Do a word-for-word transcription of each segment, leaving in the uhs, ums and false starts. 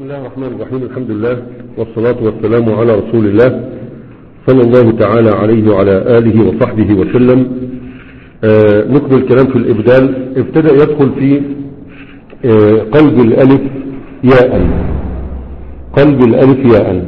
بسم الله الرحمن الرحيم. الحمد لله والصلاة والسلام على رسول الله صلى الله تعالى عليه وعلى آله وصحبه وسلم. آه نكمل الكلام في الإبدال. ابتدأ يدخل في آه قلب الألف ياء، قلب الألف ياء،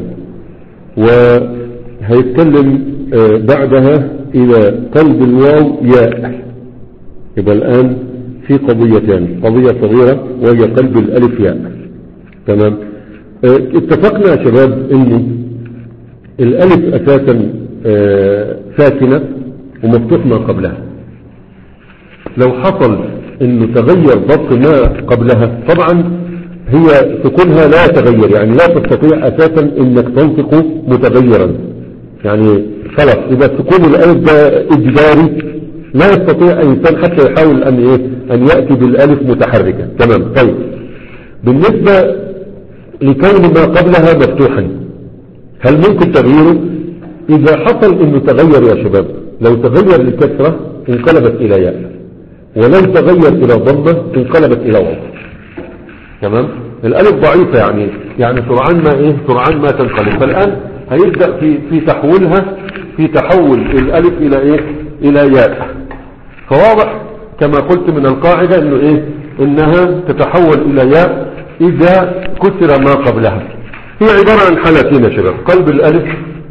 وهيتكلم آه بعدها إلى قلب الواو ياء. يبقى الآن في قضيتان، قضية صغيرة وهي قلب الألف ياء. تمام. اه اتفقنا يا شباب ان الالف اساسا اه ساكنة ومفتوح ما قبلها. لو حصل انه تغير ضبط ما قبلها طبعا هي سكونها لا يتغير، يعني لا تستطيع اساسا انك تنطق متغيرا، يعني خلاص يبقى سكون الالف ده اجباري، لا يستطيع انسان حتى يحاول ان ايه ان يأتي بالالف متحركة. تمام. طيب بالنسبة لكون ما قبلها مفتوحا هل ممكن تغييره؟ اذا حصل انه تغير يا شباب، لو تغير لكسرة انقلبت الى ياء، ولو تغير الى ضمة انقلبت الى واو. تمام. الالف ضعيفة، يعني يعني سرعان ما ايه سرعان ما تنقلب. فالان هيبدأ في في تحويلها، في تحول الالف الى ايه الى ياء. فواضح كما قلت من القاعدة انه ايه انها تتحول الى ياء إذا كسر ما قبلها. هي عبارة عن حالتين يا شباب. قلب الألف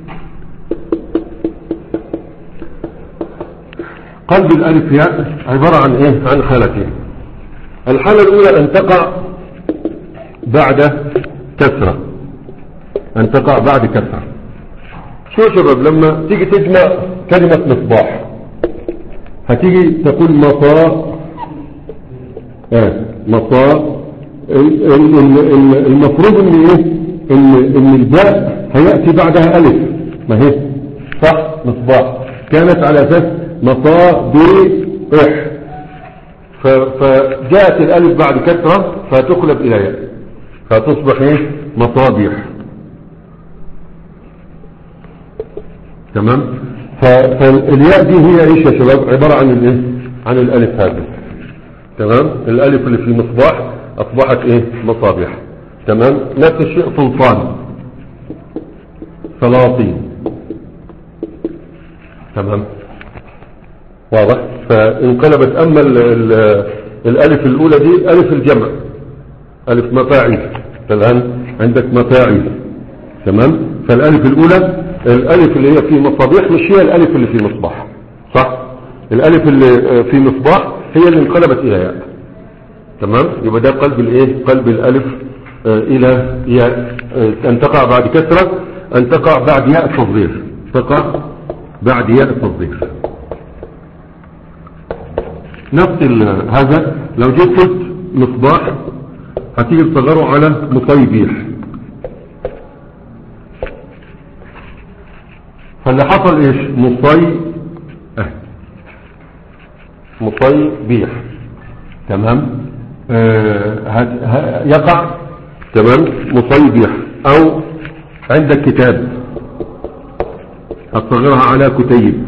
قلب الألف ياء عبارة عن إيه عن حالتين. الحالة الأولى أن تقع بعد كسرة، أن تقع بعد كسرة. شو يا شباب؟ لما تيجي تجمع كلمة مصباح هتيجي تقول مصا آه مصا. المفروض ان ايه ان ان الباء هياتي بعدها الف، ما هي صح مصباح كانت على اساس مصابيح، فجاءت الالف بعد كسره فتقلب الى ياء فتصبح ايه مصابيح. تمام. فالياء دي هي ايش يا شباب؟ عباره عن الايه عن الالف هذه. تمام. الالف اللي في مصباح اصبحت ايه مصابيح. تمام. نفس الشيء سلطان، سلاطين. تمام. واضح. فانقلبت. اما ال ال الالف الاولى دي الف الجمع، الف مفاعيل. الان عندك مفاعيل. تمام. فالالف الاولى الالف اللي هي في مصابيح مش هي الالف اللي في مصباح، صح؟ الالف اللي في مصباح هي اللي انقلبت الى ياء. تمام. يبقى ده قلب الايه قلب الالف آه الى ياء. آه ان تقع بعد كسرة، ان تقع بعد ياء تصغير، تقع بعد ياء تصغير. نفس هذا لو جيت قلت مصباح هتيجي تصغره على مصيبيح. فاللي حصل ايش؟ مصي اه مصيبيح. تمام. آه يقع. تمام. مصيبيح. او عندك كتاب هتصغرها على كتيب.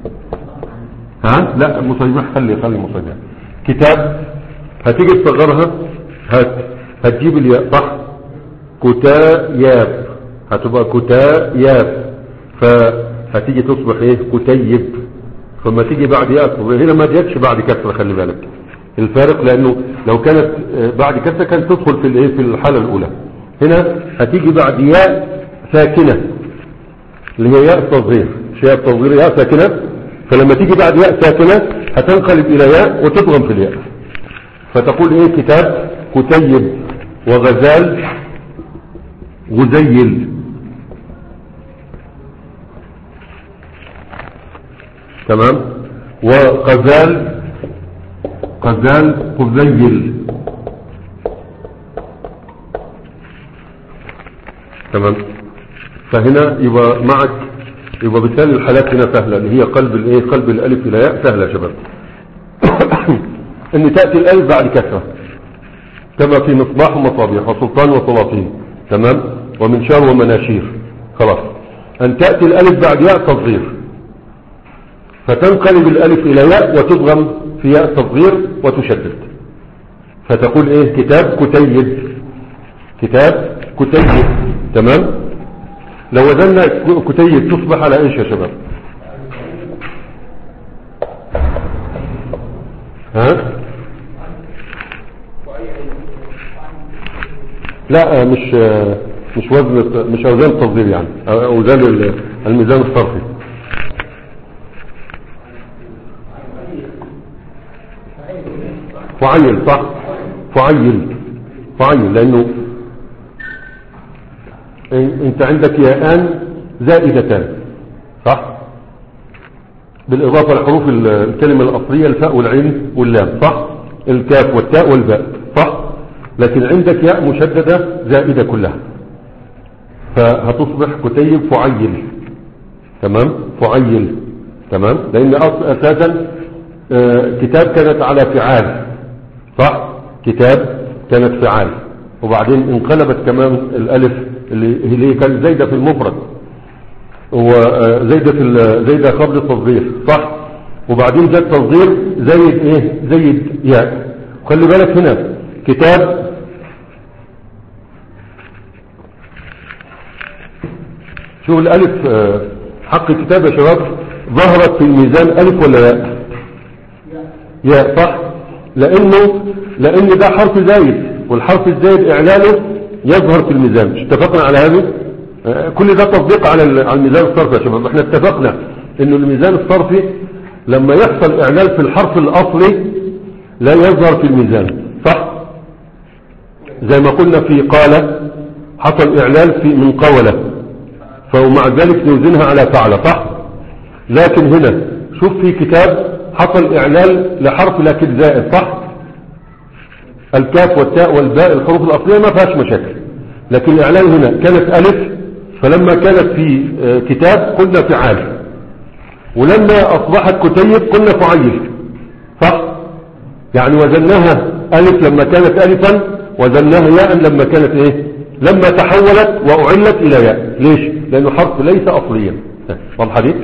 ها لا مصيبيح، خلي خلي مصيبيح. كتاب هتيجي تصغرها هت هتجيب الياء، صح؟ كتاياب هتبقى كتاياب، فهتيجي تصبح ايه كتيب. فما تيجي بعد ياء هنا ما جاتش بعد كسره، خلي بالك الفارق، لانه لو كانت بعد كسره كانت تدخل في الايه في الحاله الاولى. هنا هتيجي بعد ياء ساكنه اللي هي ياء التصغير، ياء التصغير ياء ساكنه. فلما تيجي بعد ياء ساكنه هتنقلب الى ياء وتضغم في الياء، فتقول ايه كتاب كتيب، وغزال غزيل. تمام. وغزال غزال قزيل. تمام. فهنا يبقى معك، يبقى بالتالي الحالات هنا سهلة، اللي هي قلب الايه قلب الالف الى ياء سهلة يا شباب. ان تأتي الالف بعد كسرة كما في مصباح ومصابيح وسلطان وسلاطين. تمام. ومنشار ومناشير. خلاص. ان تأتي الالف بعد ياء تصغير فتنقلب الالف الى ياء وتضغم في ياء تصغير وتشدد، فتقول ايه كتاب كتيب. كتاب كتيب. تمام. لو وزننا كتيب تصبح على ايش يا شباب؟ ها؟ لا مش مش وزن، مش اوزان التصدير يعني، اوزان الميزان الصرفي. فعيل صح، فعيل فعيل لانه انت عندك ياءان زائدتان صح، بالاضافه لحروف الكلمه الاصليه الفاء والعين واللام صح، الكاف والتاء والباء صح، لكن عندك ياء مشدده زائده كلها، فهتصبح كتيب فعيل. تمام. فعيل. تمام. لان اساسا كتاب كانت على فعال صح، كتاب كانت فعال، وبعدين انقلبت كمان الالف اللي هي كانت زايده في المفرد، وزايده في زايده قبل التصغير صح، وبعدين جاء التصغير زايد ايه، زايد ياء. خلي بالك هنا كتاب شوف الالف حق كتاب يا شباب ظهرت في الميزان الف ولا ياء؟ ياء صح، لانه لان ده حرف زايد، والحرف الزايد اعلاله يظهر في الميزان. مش اتفقنا على هذا؟ كل ده تطبيق على الميزان الصرفي يا شباب. احنا اتفقنا انه الميزان الصرفي لما يحصل اعلال في الحرف الاصلي لا يظهر في الميزان صح، زي ما قلنا في قال حصل اعلال في من قولة، فمع ذلك نوزنها على فعل صح. لكن هنا شوف في كتاب حصل اعلال لحرف لكن زائد صح، الكاف والتاء والباء الحروف الاصليه ما فيهاش مشاكل، لكن الاعلان هنا كانت الف، فلما كانت في كتاب قلنا فعال، ولما اصبحت كتيب قلنا فعيل صح، يعني وزناها الف لما كانت الفا، وزناها ياء لما كانت ايه، لما تحولت واعلت الى ياء. ليش؟ لانه حرف ليس اصليا. واضحه دي؟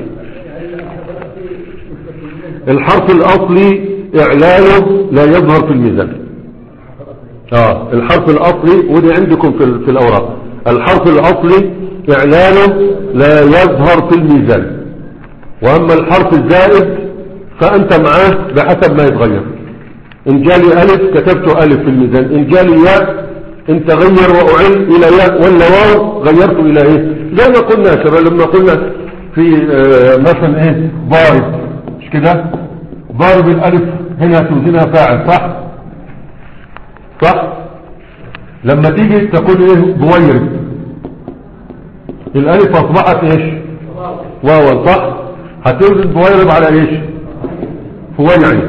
الحرف الاصلي اعلاله لا يظهر في الميزان. اه الحرف الاصلي ودي عندكم في, في الاوراق، الحرف الاصلي اعلاله لا يظهر في الميزان، واما الحرف الزائد فانت معاه بحسب ما يتغير. ان جالي الف كتبت الف في الميزان، ان جالي ياء انت غير واعل الى ياء ولا واو غيرته الى ايه، زي ما قلنا يا شباب لما قلنا في آه مثلا ايه ضارب، مش كده؟ ضارب الالف هنا توزنها فاعل صح صح، لما تيجي تقول ايه بويرب، الالف اصبحت ايش، واو صح، هتوزن بويرب على ايش، فويعي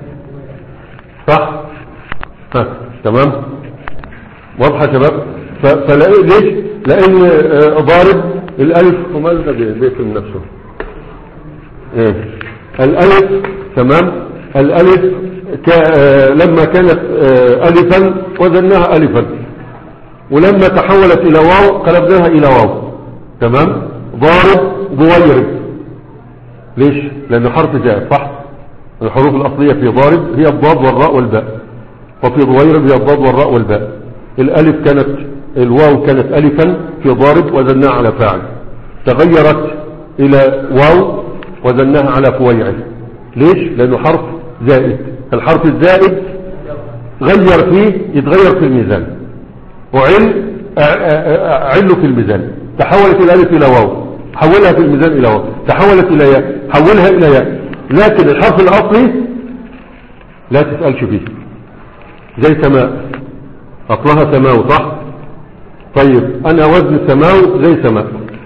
صح. ها تمام. واضحه يا شباب؟ فلاقي ليش؟ لان ضارب الالف ومال ده بيقفل نفسه ايه الالف. تمام. الالف ك... لما كانت الفا وزناها الفا، ولما تحولت الى واو قلبناها الى واو. تمام. ضارب بويرب، ليش؟ لانه حرف زائد صح، الحروف الاصليه في ضارب هي الضاد والراء والباء، وفي ضويرب هي الضاد والراء والباء. الالف كانت الواو كانت الفا في ضارب وزناها على فاعل، تغيرت الى واو وزناها على فويعل. ليش؟ لانه حرف زائد، الحرف الزائد غير فيه يتغير في الميزان، وعل عله في الميزان، تحولت الالف الى واو حولها في الميزان الى واو، تحولت الى ياء حولها الى ياء. لكن الحرف الاصلي لا تسألش فيه، زي سماء اصلها سماو صح، طيب انا وزن سماو زي سماء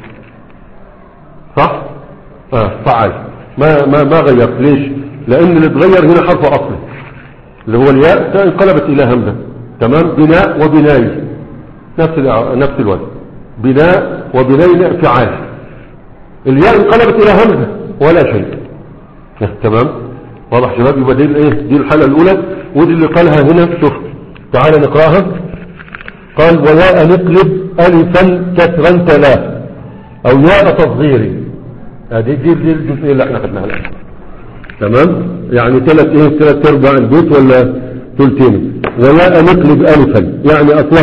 صح، اه فعل ما ما ما غيرت. ليش؟ لان اللي اتغير هنا حرف اصلي اللي هو الياء انقلبت الى همزه. تمام. بناء وبناي نفس نفس الوزن، بناء وبناي فعال، الياء انقلبت الى همزه ولا شيء. تمام. واضح شباب؟ يبقى دي الايه، دي الحاله الاولى، ودي اللي قالها هنا. شوف تعال نقراها. قال وياء نقلب الفا كسرا تلا او ياء تصغيري. هذه دي دي الجزئيه اللي احنا خدناها الان. تمام. يعني ثلاث ايه، ثلاث ارباع البيت ولا ثلثين. وياء نقلب الفا يعني اصلها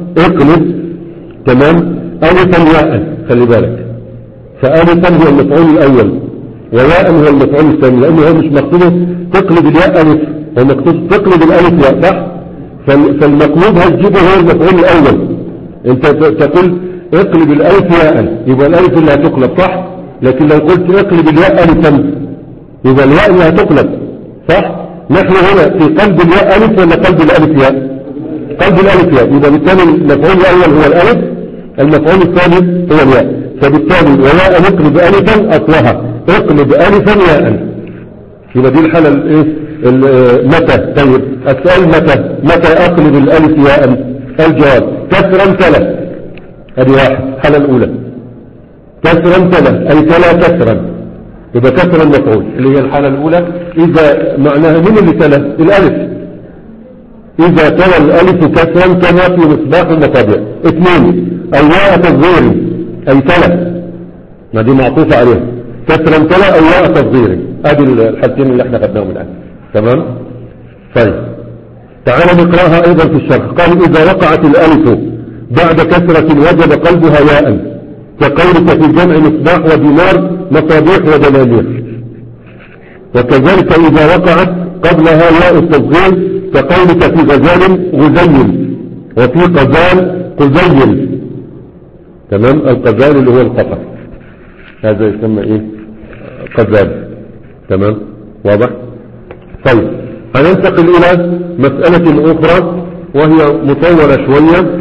اقلب تمام ألفا ياء، خلي بالك، فألفا هو المفعول الأول وياء هو المفعول الثاني، لأنه هو مش مقصوده تقلب الياء ألف، هو مقصود تقلب الألف ياء، صح؟ فالمقلوب هتجيبه هو المفعول الأول. انت تقول اقلب الألف ياء، يبقى الألف اللي هتقلب، صح؟ لكن لو قلت اقلب الياء ألفا يبقى الياء اللي هتقلب، صح؟ نحن هنا في قلب الياء ألف ولا قلب الألف ياء؟ قلب الألف ياء، يبقى بالتالي المفعول الأول هو الألف، المفعول الثاني هو الياء، فبالتالي وياء نقلب ألفا أصلها اقلب ألفا ياء، يبقى دي الحالة الايه متى. طيب السؤال متى متى أقلب الألف ياء؟ الجواب كسرا تلا، هذه واحد الحالة الأولى، كسرا تلا أي تلا كسرا، يبقى كسرا مفعول اللي هي الحالة الأولى. إذا معناها من اللي تلا؟ الألف، إذا تلا الألف كسرا كما في مصباح المصابيح. اثنين الياء تصغير أي تلا، ما دي معطوفة عليها، كسرا تلا أو ياء تصغير، هذه الحالتين اللي احنا خدناهم الآن، تمام. طيب تعالى نقراها أيضا في الشرح. قال إذا وقعت الألف بعد كسرة وجب قلبها ياء، كقولك في جمع مصباح ودينار مصابيح ودنانير. وكذلك إذا وقعت قبلها ياء التصغير كقولك في غزال غزيل، وفي قزال قزيل، تمام. القزال اللي هو القطر، هذا يسمى ايه؟ قزال، تمام، واضح. طيب هننتقل الى مسألة اخرى وهي مطولة شوية.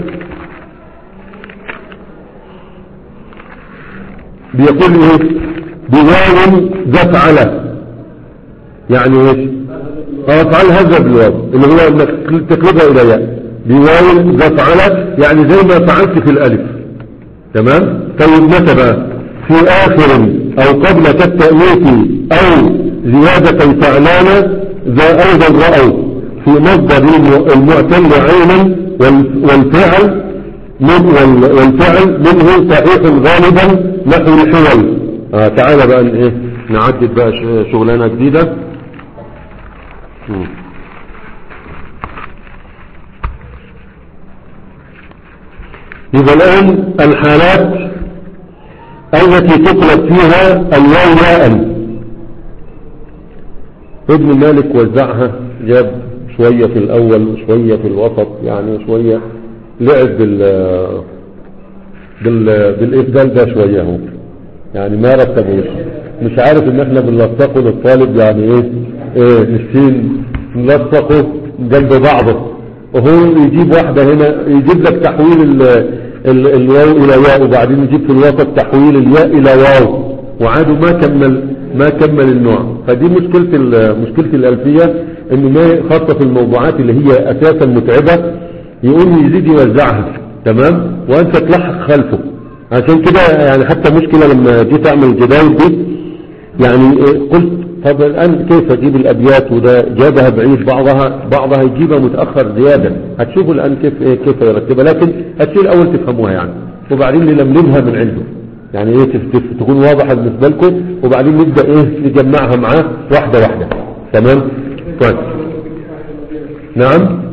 بيقول ايه؟ بواو دفعل، يعني ايش؟ افعل هذا بالواو اللي هو انك تقلبها الى ياء، بواو دفعل يعني زي ما فعلت في الالف، تمام. طيب متى بقى؟ في اخر او قبل كالتأنيث او زيادة فعلانة ذا ايضا رأوا في مصدر المعتل عينا والفعل من والفعل منه صحيح غالبا نحو الحول. آه تعالى بقى ايه نعدد بقى شغلانة جديدة. يبقى الآن الحالات التي تقلب فيها الواو ياء. ابن مالك وزعها، جاب شوية في الأول شوية في الوسط، يعني شوية لعب بال بال بالإفدال ده شوية، هو يعني ما رتبوش، مش عارف ان احنا بنلصقه للطالب يعني ايه ايه السين نلصقه جنب بعضه، وهو يجيب واحدة هنا يجيب لك تحويل ال ال الواو الى ياء، وبعدين يجيب في الوسط تحويل الياء الى واو، وعاده ما كمل ما كمل النوع. فدي مشكلة مشكلة الألفية، انه ما خاصة في الموضوعات اللي هي اساسا متعبة يقوم يزيد يوزعها، تمام، وانت تلحق خلفه. عشان كده يعني حتى مشكلة لما جيت اعمل الجداول دي، يعني قلت طب الان كيف اجيب الابيات، وده جابها بعيد، بعضها بعضها يجيبها متأخر زيادة، هتشوفوا الان كيف ايه كيف يرتبها، لكن هتشيل الاول تفهموها يعني، وبعدين نلملمها من عنده، يعني ايه تكون واضحة بالنسبة لكم، وبعدين نبدأ ايه نجمعها معاه واحدة واحدة، تمام. طيب نعم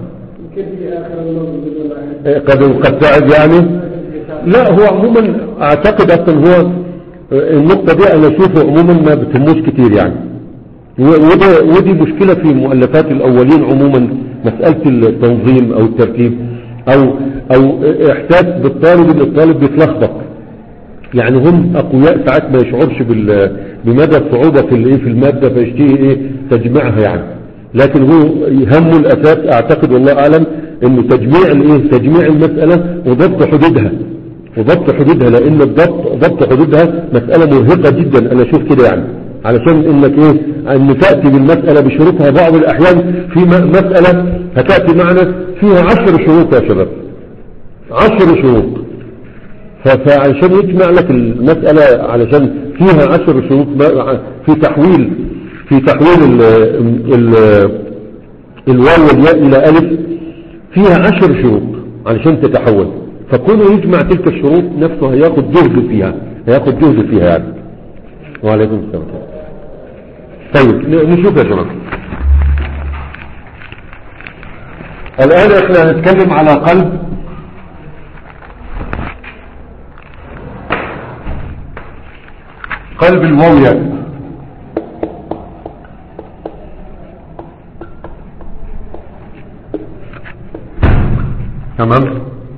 قد قد تعب يعني. لا هو عموما اعتقد اصلا هو النقطة دي انا اشوفه عموما ما بتهموش كتير يعني، وده ودي مشكلة في مؤلفات الاولين عموما، مسألة التنظيم او الترتيب او او احساس بالطالب ان الطالب بيتلخبط، يعني هم اقوياء ساعات ما يشعرش بمدى الصعوبة في الايه في المادة فيشتهي ايه تجميعها يعني، لكن هو همه الاساس اعتقد والله اعلم انه تجميع الايه تجميع المسألة وضبط حدودها وضبط حدودها، لان الضبط ضبط حدودها مسألة مرهقة جدا، انا اشوف كده يعني، علشان انك ايه ان تأتي بالمسألة بشروطها. بعض الاحيان في مسألة هتأتي معنا فيها عشر شروط يا شباب، عشر شروط، فعشان يجمع لك المسألة علشان فيها عشر شروط في تحويل في تحويل ال ال الواو والياء الى الف، فيها عشر شروط علشان تتحول، فكونه يجمع تلك الشروط نفسه هياخد جهد فيها هياخد جهد فيها يعني. وعليكم السلام. طيب نشوف يا شباب، الآن احنا هنتكلم على قلب قلب الواو ياء. تمام.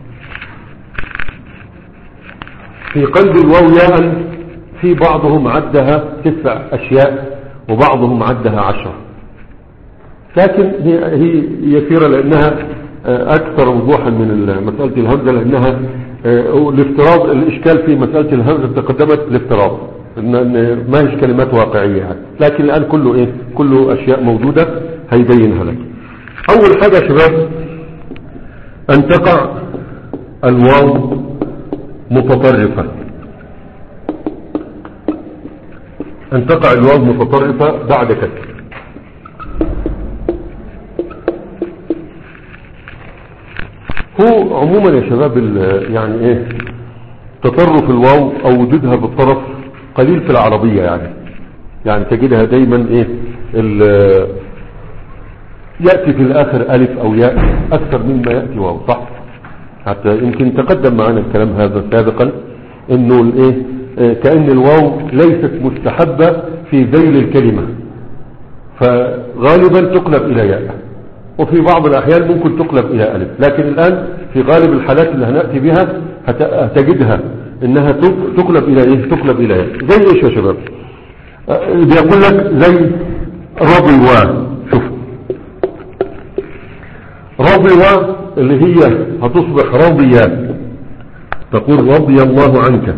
في قلب الواو ياء في بعضهم عدها تسع أشياء وبعضهم عدها عشر، لكن هي هي يسيرة لأنها أكثر وضوحا من مسألة الهمزة، لأنها الافتراض الإشكال في مسألة الهمزة تقدمت الافتراض إن ما هيش كلمات واقعية يعني. لكن الآن كله إيه كله أشياء موجودة هيبينها لك. أول حاجة يا شباب أن تقع الواو متطرفة، أن تقع الواو متطرفة بعد كسر. هو عموما يا شباب يعني ايه تطرف الواو او وجودها بالطرف قليل في العربية يعني يعني تجدها دايما ايه يأتي في الاخر الف او ياء اكثر مما يأتي واو، صح؟ حتى يمكن تقدم معنا الكلام هذا سابقا انه الايه كأن الواو ليست مستحبة في ذيل الكلمة، فغالبا تقلب الى ياء، وفي بعض الأحيان ممكن تقلب إلى ألف، لكن الآن في غالب الحالات اللي هنأتي بها هتجدها إنها تقلب إلى إيه تقلب إلى إيه زي إيش يا شباب؟ بيقول لك زي رضوى. شوف رضوى اللي هي هتصبح رضيا، تقول رضي الله عنك،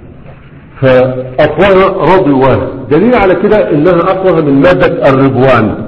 فأصلها رضوى، دليل على كده إنها أصلها من مادة الرضوان.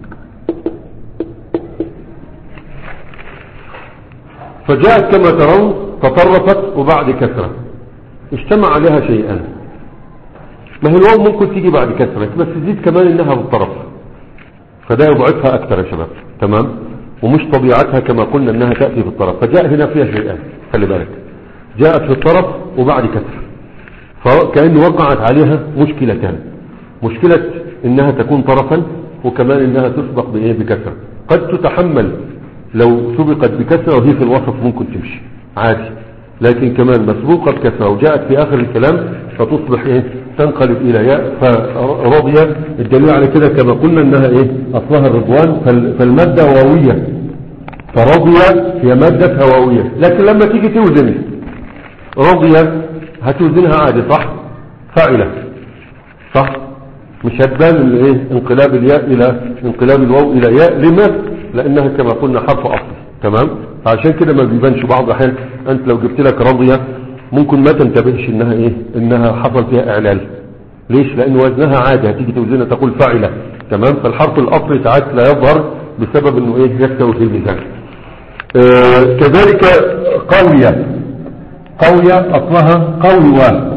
فجاءت كما ترون تطرفت وبعد كسرة، اجتمع عليها شيئان. ما هي الواو ممكن تيجي بعد كسرة بس تزيد كمان انها بالطرف، فده يضعفها اكثر يا شباب. تمام. ومش طبيعتها كما قلنا انها تأتي في الطرف، فجاء هنا فيها شيئان، خلي بالك جاءت في الطرف وبعد كسرة، فكأن وقعت عليها مشكلتان، مشكلة انها تكون طرفا وكمان انها تسبق بايه بكسرة. قد تتحمل لو سبقت بكسرة وهي في الوسط ممكن تمشي عادي، لكن كمان مسبوقة بكسرة وجاءت في آخر الكلام فتصبح ايه تنقلب إلى ياء. فرضية الدليل على كده كما قلنا انها ايه اصلها الرضوان، فالمادة واوية، فرضية هي مادة واوية، لكن لما تيجي توزن رضية هتوزنها عادي، صح؟ فاعلة، صح؟ مش هتبان الايه انقلاب الياء الى انقلاب الواو الى ياء. لما؟ لانها كما قلنا حرف اصلي. تمام. عشان كده ما بيبانش بعض الاحيان انت لو جبت لك رضية ممكن ما تنتبهش انها ايه انها حصل فيها اعلال. ليش؟ لان وزنها عادي، هتيجي توزنها تقول فاعلة. تمام. فالحرف الاصلي ساعات لا يظهر بسبب انه ايه يستوي في الميزان. آه كذلك قوية، قوية اصلها قوية،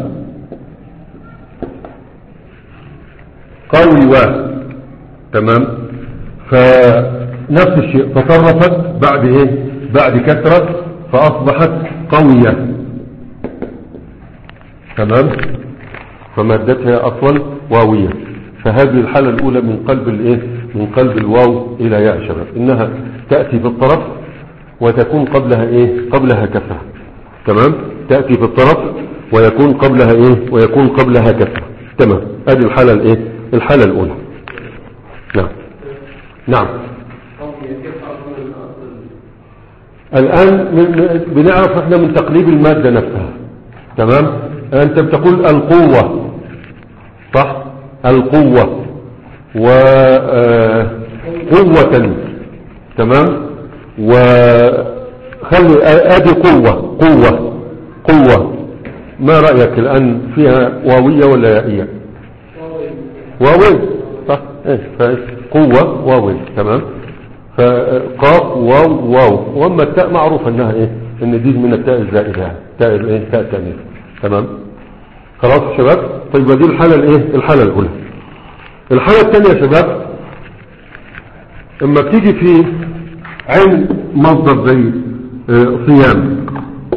قوية. تمام. فنفس الشيء تطرفت بعد ايه بعد كسرة فاصبحت قوية. تمام. فمادتها اصلا واوية. فهذه الحالة الاولى من قلب الايه من قلب الواو الى ياء شباب، انها تأتي في الطرف وتكون قبلها ايه قبلها كسرة. تمام. تأتي في الطرف ويكون قبلها ايه ويكون قبلها كسرة. تمام. هذه الحالة الايه الحالة الاولى. نعم نعم. الآن بنعرف احنا من تقليب المادة نفسها. تمام. انت بتقول القوة، صح؟ القوة وقوة. تمام. وخلي ادي قوة قوة قوة. ما رأيك الآن فيها واوية ولا يائية؟ واوية، صح؟ ايش قوة واوية. تمام. فقاف واو واو، واما التاء معروف انها ايه ان دي من التاء الزائدة، تاء ايه تاء تانيث. تمام. خلاص يا شباب. طيب دي الحالة الايه الحالة الاولى. الحالة الثانية يا شباب اما بتيجي في عين مصدر زي اه صيام.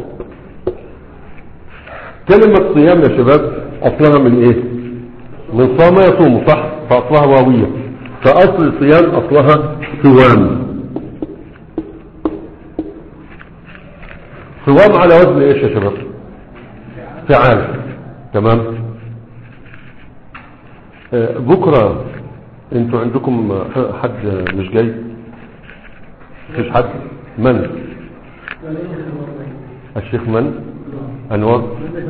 كلمة صيام يا شباب اصلها من ايه من صام يصوم، صح؟ فاصلها واوية. فاصل صيام اصلها صوام. صوام على وزن ايش يا شباب؟ فعال. تمام. آه، بكرة انتوا عندكم حد مش جاي؟ مفيش حد؟ من؟ الشيخ من؟ انور.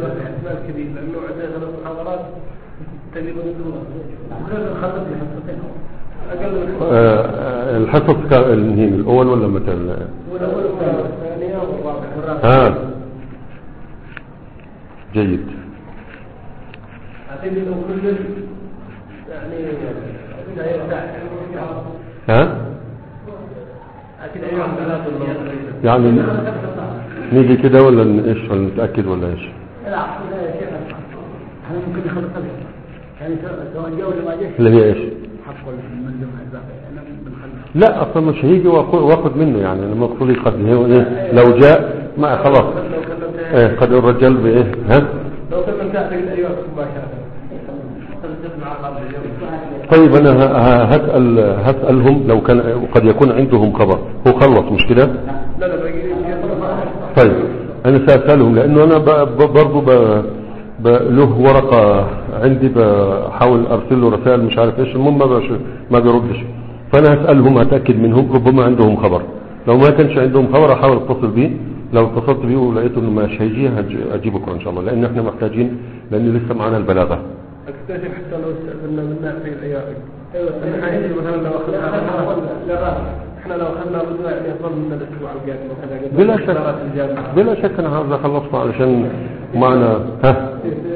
آه، الحصة النهين الاول ولا متى؟ ها جيد. ها يعني نيجي كده ولا ايش، ولا نتأكد ولا ايش؟ لا يا شيخ احنا ممكن ناخذ قبل يعني سواء جاء ولا ما جاء اللي هي ايش؟ حق الملزم احنا بنخلص. لا اصلا مش هيجي واخد منه، يعني انا مقصودي قد ايه لو جاء ما خلاص. ايه قد الرجال بايه؟ ها لو كنا تحت الايام مباشره. طيب انا هسأل هسألهم لو كان قد يكون عندهم خبر. هو خلص مش كده؟ لا لا طيب انا سأسألهم لانه انا برضو له ورقة عندي بحاول ارسل له رسائل مش عارف ايش، المهم ما ما بيردش، فانا هسألهم هتأكد منهم ربما عندهم خبر. لو ما كانش عندهم خبر احاول اتصل بيه، لو اتصلت بيه ولقيته انه مش هيجي اجي بكره ان شاء الله، لان احنا محتاجين، لان لسه معنا البلاغه. اكتشف حتى لو استأذنا منا في الايام. ايوه احنا مثلا لو اخذنا احنا لو اخذنا بدنا يعني افضل من الاسبوع القادم وكذا. بلا شك بلا شك انا هذا خلصنا علشان معنا. ها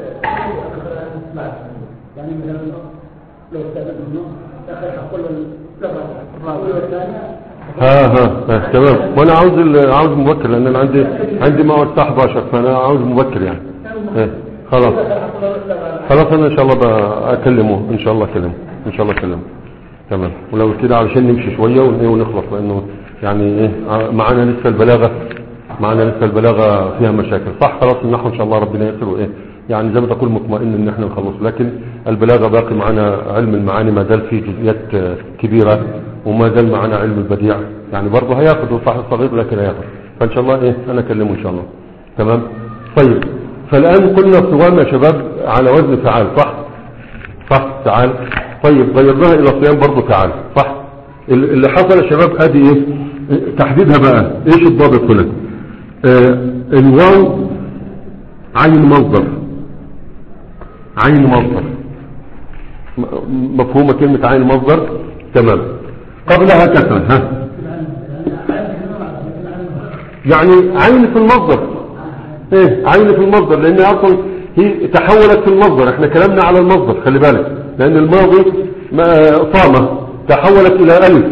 يعني مثلا لو استأذنا منه اخر اقول الرابع والثاني. ها ها تمام. وانا عاوز عاوز مبكر لان انا عندي عندي موعد الساعه احد عشر، فانا عاوز مبكر يعني. ايه خلاص خلاص انا ان شاء الله بكلمه ان شاء الله اكلمه ان شاء الله اكلمه تمام. ولو كده علشان نمشي شويه ونخلص، لانه يعني ايه معانا لسه البلاغه معانا لسه البلاغه فيها مشاكل. صح خلاص النحو ان شاء الله ربنا ييسر ايه يعني زي ما تقول مطمئن ان احنا نخلص، لكن البلاغه باقي معانا. علم المعاني ما زال فيه جزئيات كبيره، وما زال معنا علم البديع يعني برضه هياخد صح صغير لكن هياخد، فان شاء الله ايه انا اكلمه ان شاء الله تمام. طيب فالان قلنا صوام يا شباب على وزن فعال. صح صح تعال. طيب غيرناها الى صيام برضه فعال. صح. اللي حصل يا شباب ادي ايه تحديدها بقى، ايش الضابط هنا؟ آه الواو عين مصدر، عين مصدر مفهومه كلمه عين مصدر تمام. قبلها كسرة. ها يعني عين في المصدر. ايه عين في المصدر لان اصلا هي تحولت في المصدر. احنا كلامنا على المصدر خلي بالك، لان الماضي صامة تحولت الى الف.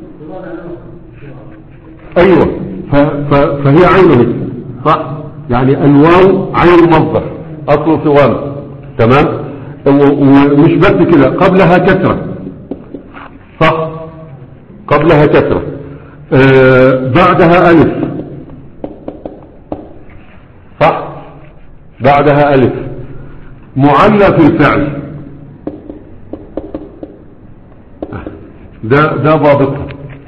ايوه ف ف فهي عينه صح. يعني الواو عين مصدر اصل صوام تمام. ومش بس كده قبلها كسرة. صح قبلها كسرة. آه بعدها ألف. صح بعدها ألف معلى في الفعل. ده ده ضابطها.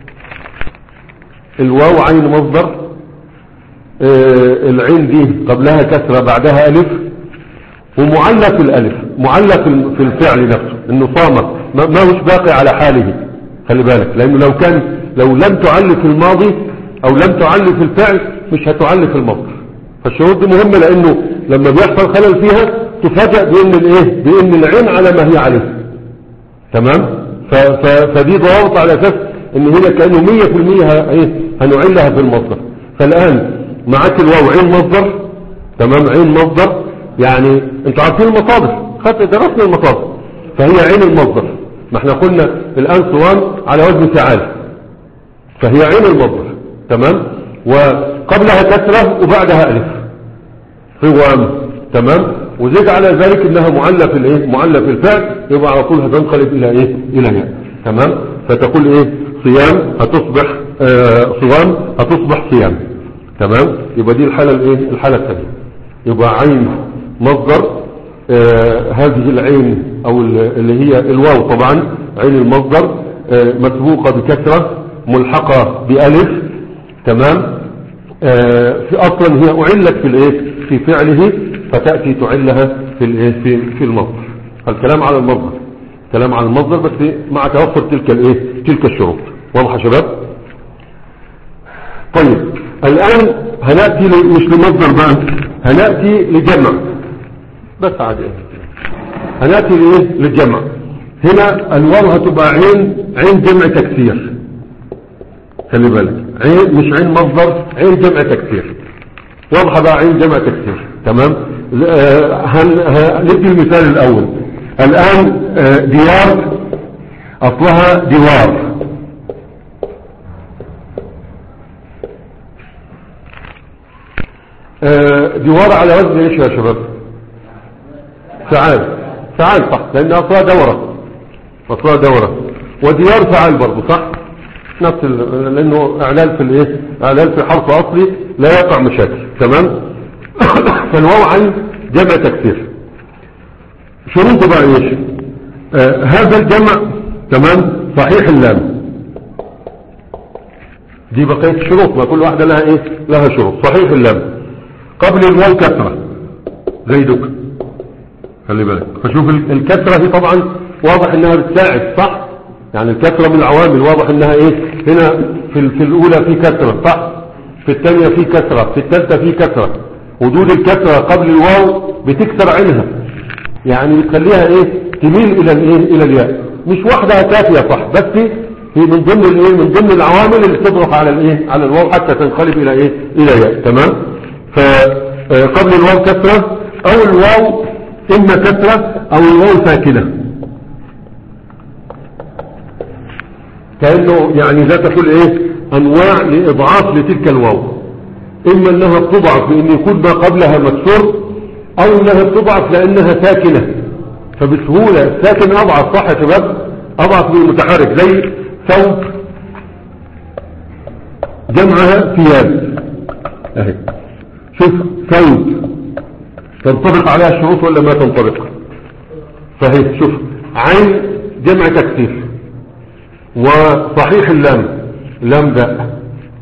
الواو عين مصدر، آه العين دي قبلها كسرة بعدها ألف، ومعلى في الألف، معلى في الفعل نفسه انه صامت ما هوش باقي على حاله. خلي بالك لانه لو كان لو لم تعلي في الماضي او لم تعلي في الفعل مش هتعلي في المصدر. فالشروط دي مهمة لانه لما بيحصل خلل فيها تفاجأ بان الايه بان العين على ما هي عليه تمام. ف ف فدي ضوابط على اساس ان هنا كانه مية في المية ايه هنعلها في المصدر. فالان معاك الواو عين مصدر تمام. عين مصدر يعني انتوا عارفين المصادر، خدت درسنا المصادر، فهي عين المصدر. ما احنا قلنا الان صوان على وزن فعال، فهي عين المصدر تمام. وقبلها كسرة وبعدها الف صوام تمام. وزيد على ذلك انها معلى في الايه معلى في الفعل، يبقى على طول هتنقلب الى ايه الى ياء تمام. فتقول ايه صيام هتصبح آه صوام هتصبح صيام تمام. يبقى دي الحالة الايه الحالة الثانية. يبقى عين مصدر، آه هذه العين او اللي هي الواو طبعا عين المصدر، آه مسبوقة بكسرة ملحقة بألف تمام. آه في اصلا هي اعلت في الايه في فعله، فتأتي تعلها في الايه في, في المصدر. الكلام على المصدر. كلام عن المصدر بس مع توفر تلك الايه تلك الشروط. واضح يا شباب؟ طيب الان هنأتي ل... مش لمصدر بقى، هنأتي لجمع بس عادي. هنأتي لايه للجمع. هنا الواو هتبقى عين عين جمع تكسير، خلي بالك، عين مش عين مصدر، عين جمع تكسير. واضحه بقى عين جمع تكسير. تمام. هندي المثال الاول. الان ديار اصلها دوار، دوار على وزن ايش يا شباب؟ فعال. فعال صح، لان اصلها دورة، اصلها دورة. وديار فعال برضه صح، نفس ال... لانه اعلال في الايه اعلال في حرف اصلي لا يقع مشاكل. تمام. فالواو عين جمع تكسير. شروطه بقى ايش؟ آه هذا الجمع تمام صحيح اللام. دي بقية الشروط، ما كل واحدة لها ايه لها شروط. صحيح اللام، قبل الواو كسرة زيدك، خلي بالك. فشوف الكسرة هي طبعا واضح انها بتساعد صح، يعني الكسرة من العوامل، واضح انها ايه هنا في, في الاولى في كسرة صح، في الثانية في كسرة، في الثالثة في كسرة. وجود الكسرة قبل الواو بتكسر عينها، يعني بتخليها ايه تميل الى الايه الى الياء. مش وحدها كافية صح، بس هي من ضمن الايه من ضمن العوامل اللي تضغط على الايه على الواو حتى تنقلب الى ايه الى ياء. تمام. فقبل الواو كسرة او الواو اما كسرة او الواو ساكنة، كأنه يعني ذات كل ايه انواع لاضعاف لتلك الواو. اما انها بتضعف بان يكون ما قبلها مكسور، او انها بتضعف لانها ساكنة، فبسهولة الساكن اضعف صح يا شباب، اضعف من المتحرك. زي ثوب جمعها ثياب اهي، شوف ثوب تنطبق عليها الشروط ولا ما تنطبق؟ فهي شوف عين جمع تكسير، وصحيح اللام لام داء،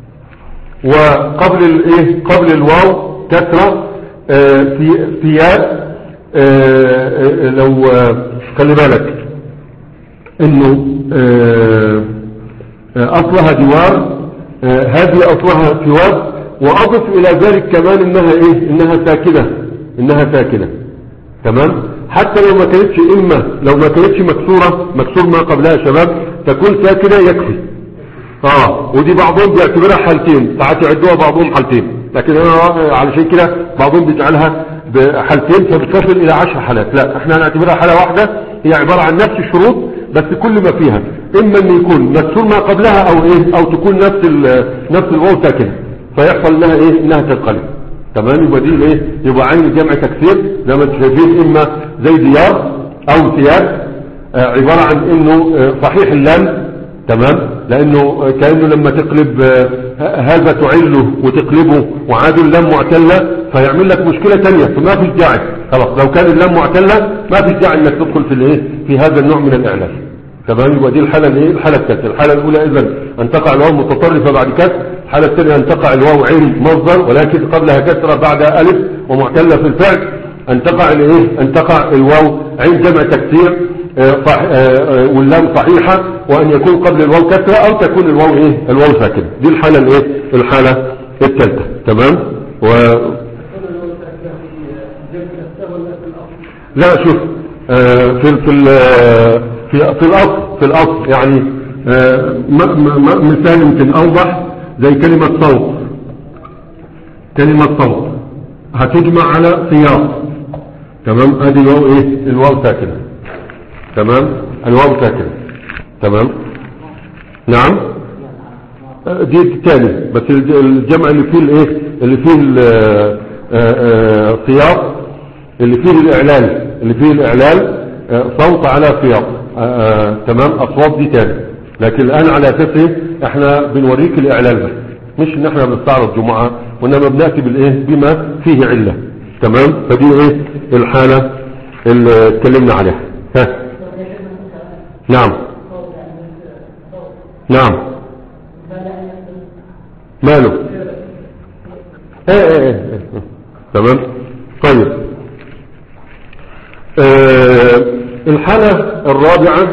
وقبل الايه قبل الواو كسرة آه في ثياب. آه لو آه خلي بالك انه آه اصلها دوار، آه هذه اصلها ثواب. واضف الى ذلك كمان انها ايه انها ساكنة، انها ساكنة. تمام. حتى لو ما كانتش اما لو ما كانتش مكسورة، مكسور ما قبلها يا شباب، تكون ساكنة يكفي. اه ودي بعضهم بيعتبرها حالتين، ساعات يعدوها بعضهم حالتين، لكن انا علشان كده بعضهم بيجعلها بحالتين فبتصل الى عشر حالات. لا احنا هنعتبرها حالة واحدة، هي عبارة عن نفس الشروط بس كل ما فيها اما ان يكون مكسور ما قبلها او ايه او تكون نفس نفس الواو ساكنة، فيحصل لها ايه انها تنقلب. تمام. يبقى دي ايه يبقى عين جمع تكسير زي ما انتم شايفين، اما زي ديار او ثياب. آه عبارة عن انه آه صحيح اللام. تمام. لانه كأنه لما تقلب آه هذا تعله وتقلبه وعاد اللام معتلة فيعمل لك مشكلة تانية، فما في داعي خلاص. لو كان اللام معتلة ما في داعي انك تدخل في الايه في هذا النوع من الاعلان. تمام. يبقى دي الحالة الايه الحالة الثالثة. الحالة الاولى اذا ان تقع الواو متطرفة بعد كسر. الحالة الثانية ان تقع الواو عين مصدر ولكن قبلها كسرة بعد الف ومعتلة في الفعل. ان تقع الايه ان تقع الواو عين جمع تكسير صح واللام صحيحة، وان يكون قبل الواو كسرة او تكون الواو ايه الواو ساكنة. دي الحالة الايه الحالة الثالثة. تمام. و لا شوف آه في في في في الاصل في الاصل يعني آه مثال يمكن اوضح زي كلمة صوت. كلمة صوت هتجمع على سياق. تمام. ادي الواو ايه الواو ساكنة. تمام. الواو ساكنة. تمام. نعم. دي الثاني بس الجمع اللي فيه الايه اللي فيه السياق اللي فيه الاعلال اللي فيه الاعلال صوت على سياق. تمام. اصوات دي تاني، لكن الان على اساسه احنا بنوريك الاعلال بس، مش ان احنا بنستعرض جمعة وانما بنأتي بالايه بما فيه علة. تمام. فدي ايه الحالة اللي اتكلمنا عليها. ها. نعم نعم. ماله ايه ايه ايه, إيه. تمام. طيب آه الحالة الرابعة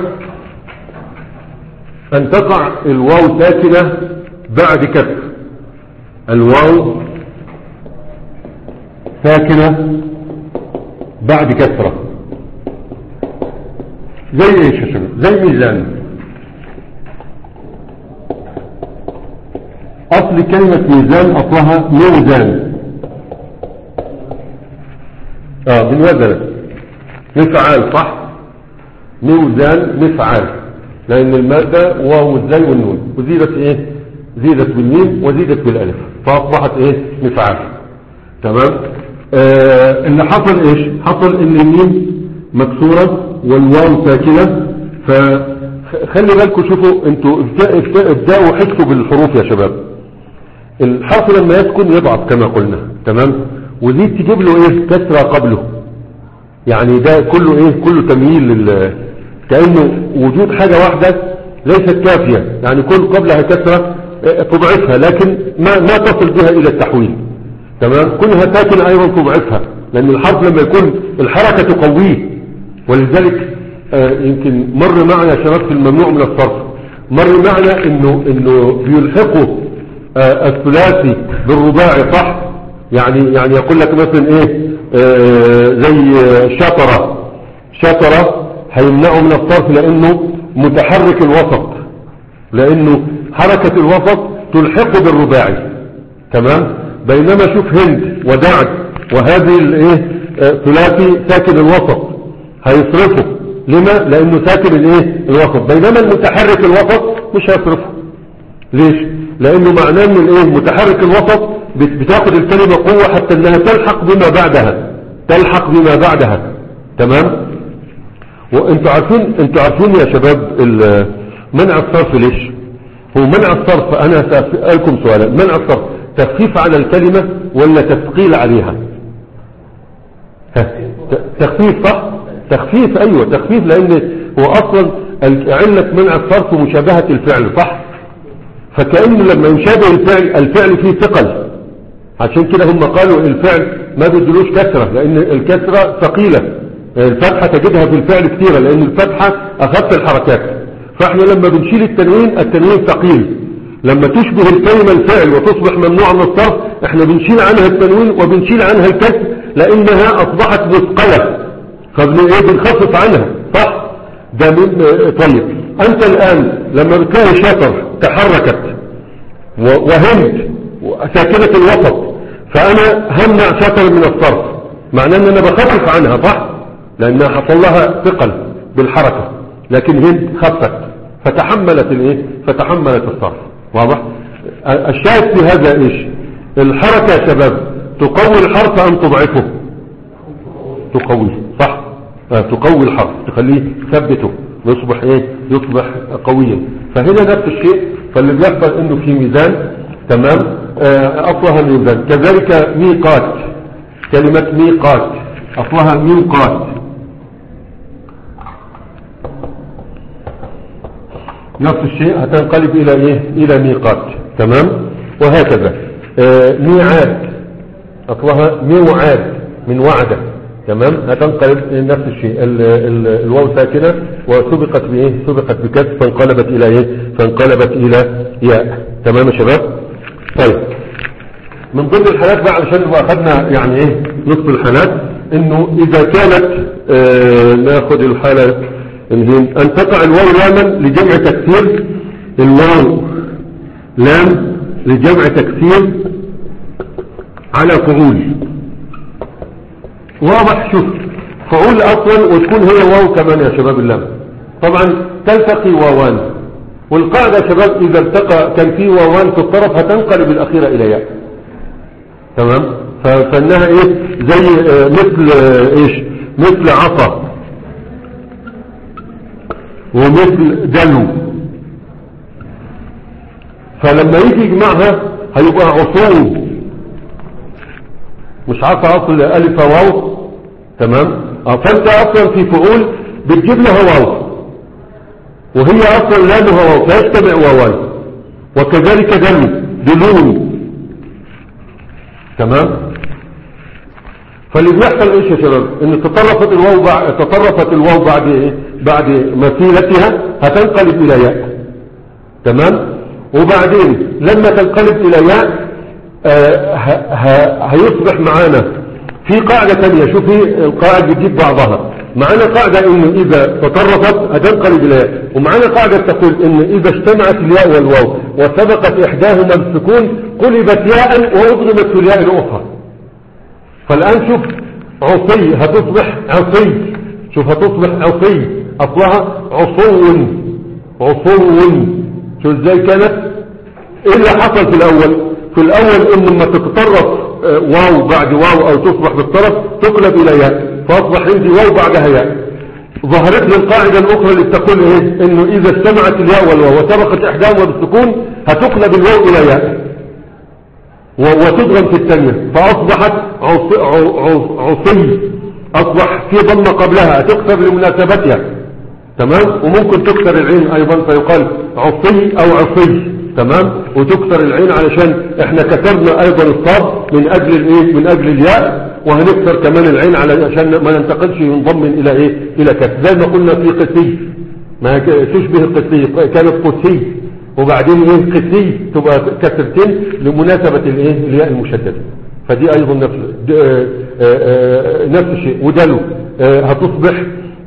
أن تقع الواو ساكنة بعد كسر. الواو ساكنة بعد كسرة. زي ايش يا شباب؟ زي ميزان. اصل كلمة ميزان اصلها موزان، اه من وزن مفعال، صح؟ موزان مفعال، لان المادة واو الزاي والنون، وزيدت ايه؟ زيدت بالميم وزيدت بالالف فاصبحت ايه؟ مفعال. تمام. آه اللي حصل ايش؟ حصل ان الميم مكسورة والواو ساكنة. فخلي بالكم، شوفوا انتوا ابدأوا حسوا بالحروف يا شباب. الحرف لما يسكن يضعف كما قلنا، تمام، ودي تجيب له ايه؟ كسرة قبله، يعني ده كله ايه؟ كله تمييل لل... كأنه وجود حاجة واحدة ليست كافية، يعني كل قبلها كسرة تضعفها لكن ما, ما تصل بها الى التحويل. تمام. كلها ساكنة ايضا تضعفها، لان الحرف لما يكون الحركة تقويه. ولذلك آه يمكن مر معنا شباب في الممنوع من الصرف، مر معنا انه انه بيلحقوا آه الثلاثي بالرباعي، صح؟ يعني يعني يقول لك مثلا ايه؟ آه زي شطرة. شطرة هيمنعه من الصرف لانه متحرك الوسط، لانه حركة الوسط تلحقه بالرباعي. تمام. بينما شوف هند ودعد وهذه الايه؟ آه ثلاثي ساكن الوسط هيصرفه. لما؟ لانه ساكن الايه؟ الوسط. بينما المتحرك الوسط مش هيصرفه. ليش؟ لانه معناه ان الايه؟ متحرك الوسط بتاخد الكلمة قوة حتى انها تلحق بما بعدها، تلحق بما بعدها. تمام. وانتوا عارفين انتوا عارفين يا شباب منع الصرف ليش؟ هو منع الصرف، انا سأسألكم سؤالا، منع الصرف تخفيف على الكلمة ولا تثقيل عليها؟ تخفيف، صح؟ تخفيف، ايوه تخفيف، لان هو اصلا علة منع الصرف مشابهة الفعل، صح؟ فكأنه لما يشابه الفعل، الفعل فيه ثقل، عشان كده هم قالوا الفعل ما بيدلوش كسرة، لان الكسرة ثقيلة. الفتحة تجدها في الفعل كثيرة، لان الفتحة اخف الحركات. فاحنا لما بنشيل التنوين، التنوين ثقيل. لما تشبه الكلمة الفعل وتصبح ممنوع من الصرف، احنا بنشيل عنها التنوين وبنشيل عنها الكسر، لانها اصبحت مثقلة، فبنخفف عنها، صح؟ ده من طيب. انت الان لما بتلاقي شطر تحركت وهمت ساكنة الوسط، فانا همنع شطر من الصرف، معناه ان انا بخفف عنها، صح؟ لانها حصل لها ثقل بالحركة. لكن هند خفت فتحملت الايه؟ فتحملت الصرف. واضح؟ الشاهد في هذا ايش؟ الحركة يا شباب تقوي الحرف ام تضعفه؟ تقويه، صح؟ آه تقوي الحرف، تخليه ثبته يصبح ايه؟ يصبح قويا. فهنا نفس الشيء. فاللي بيحصل انه في ميزان، تمام، آه اصلها ميزان. كذلك ميقات، كلمة ميقات اصلها ميقات، نفس الشيء هتنقلب الى ايه؟ الى ميقات. تمام. وهكذا آه ميعاد اصلها ميوعاد من وعده. تمام. هتنقلب نفس الشيء، ال ال الواو ساكنة وسبقت بايه؟ سبقت بكسر فانقلبت الى ايه؟ فانقلبت الى ياء. تمام يا شباب. طيب، من ضمن الحالات بقى علشان نبقى اخذنا يعني ايه نصف الحالات، انه اذا كانت آه ناخد الحالة ان تقع الواو لاما لجمع تكسير. الواو لام لجمع تكسير على فعول. واضح؟ شوف، فعول اصلا وتكون هي واو كمان يا شباب اللام. طبعا تلتقي واوان، والقاعدة يا شباب اذا التقى كان في واوان في الطرف هتنقلب الاخيرة الى ياء. تمام. فانها ايه؟ زي مثل ايش؟ مثل عصا ومثل دلو. فلما يجي يجمعها هيبقى عصور، مش عصا اصل الف واو. تمام. فانت اصلا في فعول بتجيب لها واو، وهي اصلا لامها واو فيجتمع واوان. وكذلك دلو، دلون. تمام. فاللي بيحصل ايش يا شباب؟ ان تطرفت الواو بعد تطرفت الواو بعد ايه؟ بعد مثيلتها هتنقلب الى ياء. تمام. وبعدين لما تنقلب الى ياء آه هيصبح معانا في قاعدة تانية. شوفي القاعدة بتجيب بعضها. معانا قاعدة انه اذا تطرفت هتنقلب الى ياء، ومعانا قاعدة تقول ان اذا اجتمعت الياء والواو وسبقت احداهما السكون قلبت ياء واضغمت في الياء الاخرى. فالان شوف عصي هتصبح عصي، شوف هتصبح عصي اصلها عصو عصو. شو ازاي كانت؟ ايه اللي حصل في الاول؟ في الاول ان لما تتطرف واو بعد واو او تصبح بالطرف تقلب الى ياء، فاصبح عندي واو بعدها ياء. ظهرت لي القاعدة الاخرى اللي تقول ايه؟ انه اذا اجتمعت الياء والواو وسبقت احداهما بالسكون هتقلب الواو الى ياء وتضغم في الثانية، فاصبحت عصي, عصي. اصبح في ضمة قبلها تكسر لمناسبتها. تمام. وممكن تكسر العين ايضا فيقال عصي او عصي. تمام. وتكسر العين علشان احنا كسرنا ايضا الصاد من اجل الايه؟ من اجل الياء، وهنكسر كمان العين علشان ما ننتقلش من ضم الى ايه؟ الى كسر. زي ما قلنا في قسي، ما تشبه القسي، كانت قسي وبعدين ايه؟ قسي تبقى كسرتين لمناسبة الايه؟ الياء المشددة. فدي ايضا نفس نفس الشيء. ودلو هتصبح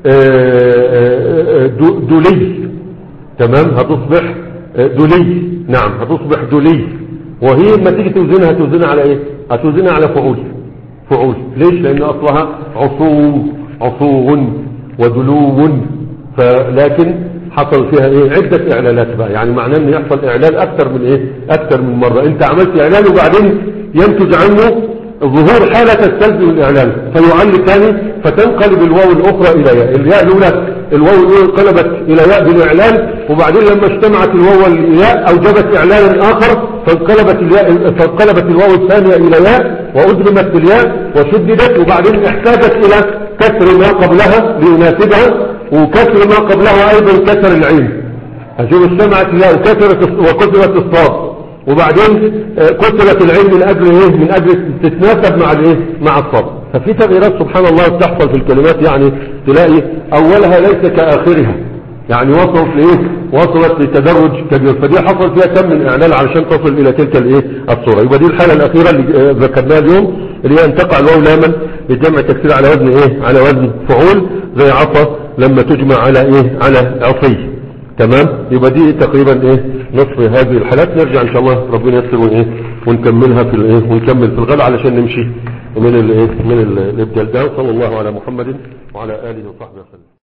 دولي. تمام. هتصبح دولي. نعم هتصبح دولي. وهي لما تيجي توزنها هتوزنها على ايه؟ هتوزنها على فعول. فعول. ليش؟ لان اصلها عصو عصو ودلو. فلكن حصل فيها ايه؟ عدة اعلانات بقى. يعني معناه ان يحصل اعلان اكثر من ايه؟ اكثر من مرة. انت عملت اعلان وبعدين ينتج عنه ظهور حالة تستلزم الاعلان فيعل ثاني فتنقلب الواو الاخرى الى ياء. الياء الاولى الواو الاولى انقلبت الى ياء بالاعلان، وبعدين لما اجتمعت الواو والياء اوجبت اعلانا اخر فانقلبت الياء فانقلبت الواو الثانية الى ياء وادغمت بالياء وشددت، وبعدين احتاجت الى كسر ما قبلها ليناسبها، وكسر ما قبلها ايضا كسر العين. هشوف اجتمعت الياء وكسرت وكسرت الصاد، وبعدين كسرت العين من اجل ايه؟ من اجل تتناسب مع الايه؟ مع الصاد. ففي تغييرات سبحان الله بتحصل في الكلمات. يعني تلاقي اولها ليس كاخرها، يعني وصلت لايه؟ وصلت لتدرج كبير. فدي حصل فيها كم من اعلان علشان تصل الى تلك الايه؟ الصوره. يبقى دي الحاله الاخيره اللي ذكرناها اليوم، اللي هي ان تقع الواو لاما لجمع تكسير على وزن ايه؟ على وزن فعول، زي عصا لما تجمع على ايه؟ على عصي. تمام. يبقى دي تقريبا ايه؟ نصف هذه الحالات. نرجع ان شاء الله ربنا ييسر وايه؟ ونكملها في الايه؟ ونكمل في الغد علشان نمشي من الايه؟ من الابدال ده. صلى الله على محمد وعلى اله وصحبه وسلم.